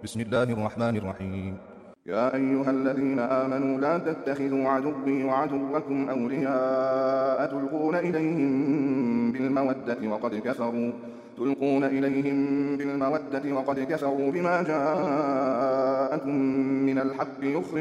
بسم الله الرحمن الرحيم. يا أيها الذين آمنوا لا تتخذوا عدوي وعدوكم أولياء تلقون إليهم بالمودة وقد كفروا بما جاءكم من الحق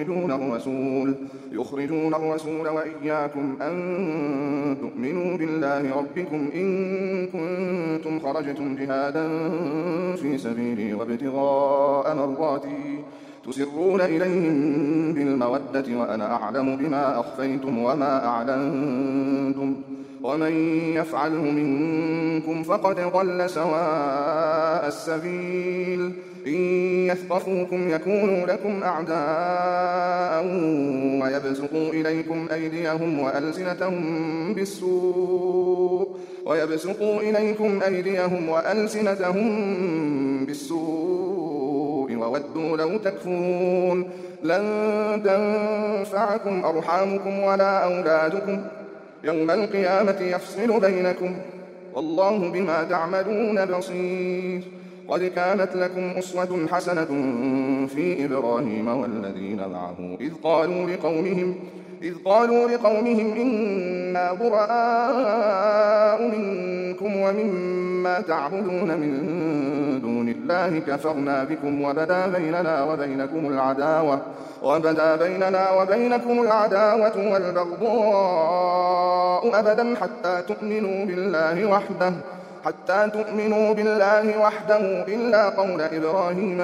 يخرجون الرسول وإياكم أن تؤمنوا بالله ربكم إن كنتم خرجتم جهادا في سبيلي وابتغاء مرضاتي تسرون إليهم بالمودة وأنا أعلم بما أخفيتم وما أعلنتم ومن يفعله منكم فقد ضل سواء السبيل إن يثقفوكم يكونوا لكم أعداء ويبسطوا إليكم أيديهم وألسنتهم بالسوء وودوا لو تكفرون لن تنفعكم أرحامكم ولا أولادكم يوم القيامة يفصل بينكم والله بما تعملون بصير قد كانت لكم أسوة حسنة في إبراهيم والذين معه إذ قالوا لقومهم إنا براء منكم ومما تعبدون من دون الله كفرنا بكم وبدا بيننا وبينكم العداوة والبغضاء أبدا حتى تؤمنوا بالله وحده إلا قول إبراهيم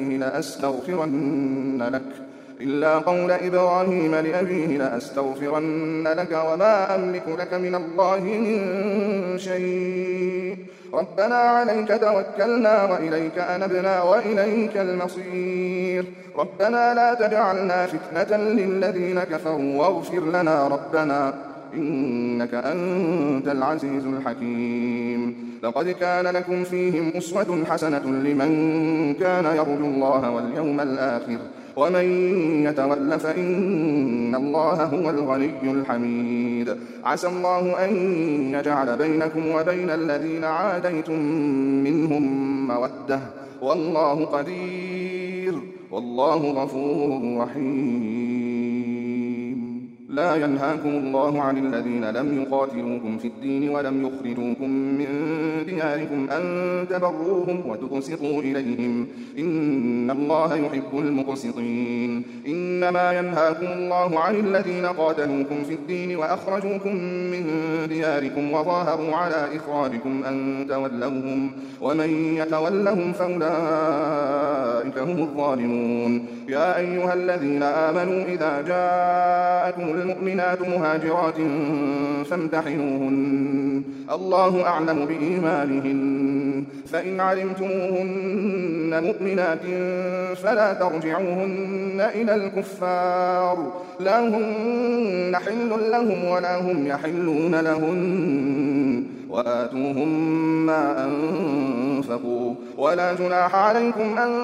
لأبيه لأستغفرن لك وما أملك لك من الله من شيء ربنا عليك توكلنا وإليك أنبنا وإليك المصير ربنا لا تجعلنا فتنة للذين كفروا واغفر لنا ربنا إنك أنت العزيز الحكيم لقد كان لكم فيهم أسوة حسنة لمن كان يرجو الله واليوم الآخر ومن يتول فإن الله هو الغني الحميد عسى الله أن يجعل بينكم وبين الذين عاديتم منهم مودة والله قدير والله غفور رحيم لا ينهاكم الله عن الذين لم يقاتلوكم في الدين ولم يخرجوكم من دياركم أن تبروهم وتقسطوا إليهم إن الله يحب المقسطين إنما ينهاكم الله عن الذين قاتلوكم في الدين وأخرجوكم من دياركم وظاهروا على إخراجكم أن تولوهم ومن يتولهم فأولئك هم الظالمون يا أيها الذين آمنوا إذا جاءكم المؤمنات مهاجرات فامتحنوهن الله أعلم بإيمانهن فإن علمتموهن مؤمنات فلا ترجعوهن إلى الكفار لا هن حل لهم ولا هم يحلون لهن وآتوهم ما أنفقوا ولا جناح عليكم أن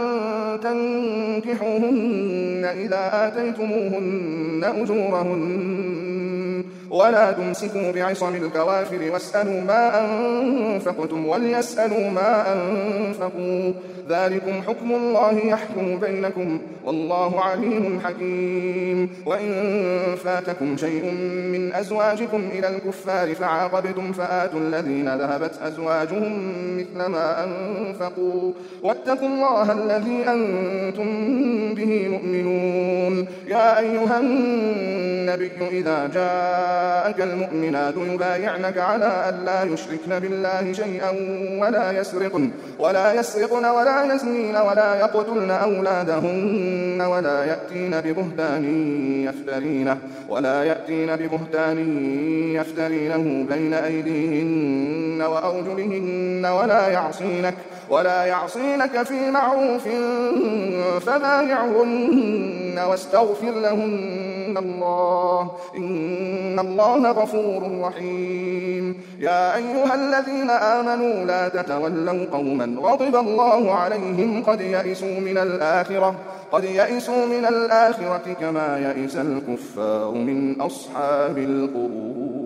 تنكحوهن إذا آتيتموهن أجورهن ولا تمسكوا بعصم الكوافر واسألوا ما أنفقتم وليسألوا ما أنفقوا ذلكم حكم الله يحكم بينكم والله عليم حكيم وإن فاتكم شيء من أزواجكم إلى الكفار فعاقبتم فآتوا الذين ذهبت أزواجهم مثل ما أنفقوا واتقوا الله الذي أنتم به مؤمنون يا أيها النبي إذا جاءك المؤمنات يبايعنك على أن لا يشركن بالله شيئا ولا يسرقن ولا يزنين ولا يقتلن أولادهن ولا يأتين ببهتان يفترينه بين أيديهن وأرجلهن ولا يعصينك في معروف فبايعهن واستغفر لهن الله إن الله غفور رحيم يا أيها الذين آمنوا لا تتولوا قوما غضب الله عليهم قد يئسوا من الآخرة كما يئس الكفار من أصحاب القبور